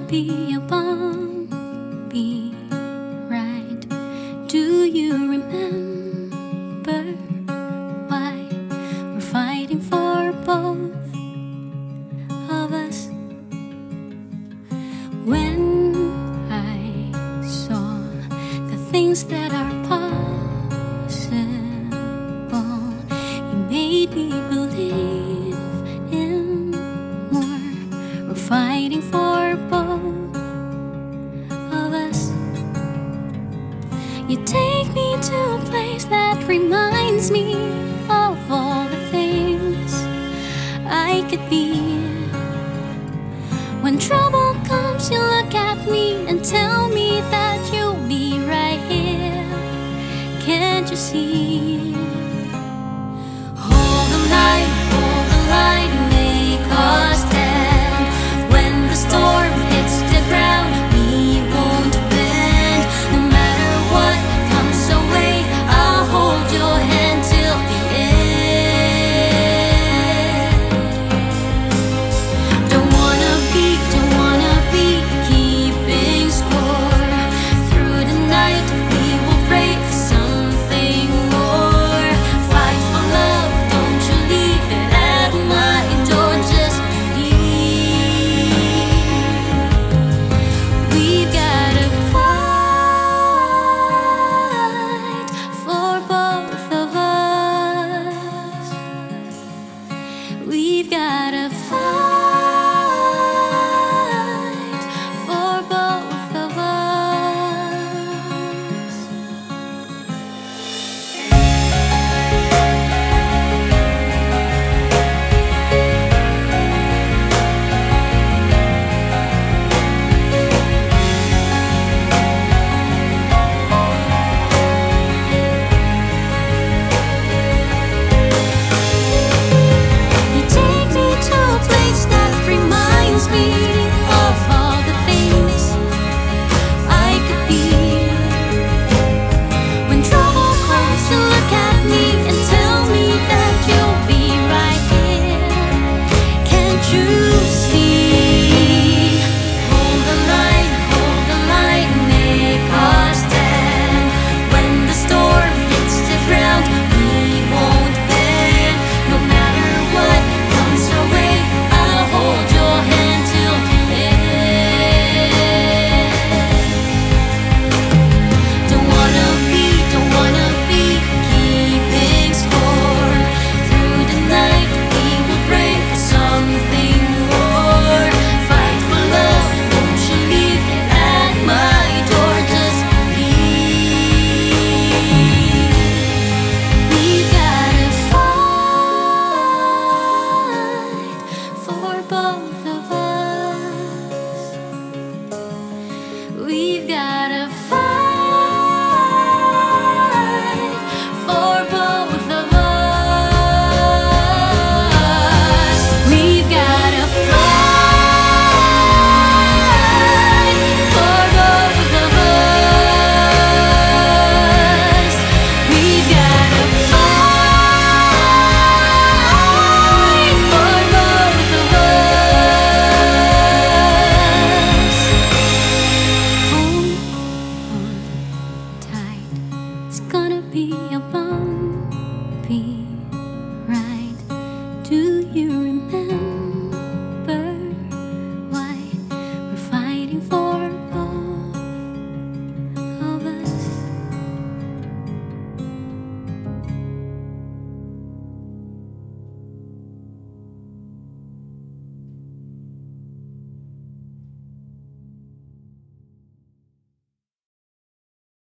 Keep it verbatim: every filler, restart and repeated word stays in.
be a bumpy ride. Do you remember why we're fighting for both of us? When I saw the things that are possible, you made me believe in more. We're fighting for both of us. You take me to a place that reminds me of all the things I could be. When trouble comes, you look at me and tell me that you'll be right here. Can't you see? Hold the line, hold the line, make us stand. When the storm hits the ground, we won't bend. No matter what comes our way, I'll hold your hand till the end. Don't wanna be, don't wanna be keeping score. Through the night, we will pray for something more. Fight for love, don't you leave it at my door. Just leave. We've gotta fight for both of us. We've gotta fight for both of us. You take me to a place that reminds me of all the things I could be. When trouble comes, you look at me and tell me that you'll be right here. Can't you see? Hold the line, hold the line, make us stand. When the storm hits the ground, we won't bend. No matter what comes our way, I'll hold your hand till the end. Don't wanna be, don't wanna be keeping score. Through the night, we will pray for something more. Fight for love, don't you leave it at my door. Just leave. We've gotta fight for both of us. We've gotta fight for both of us. We've gotta fight for both of us. We've gotta fight for both of us. Hold on tight, it's gonna be a bumpy ride. Do you remember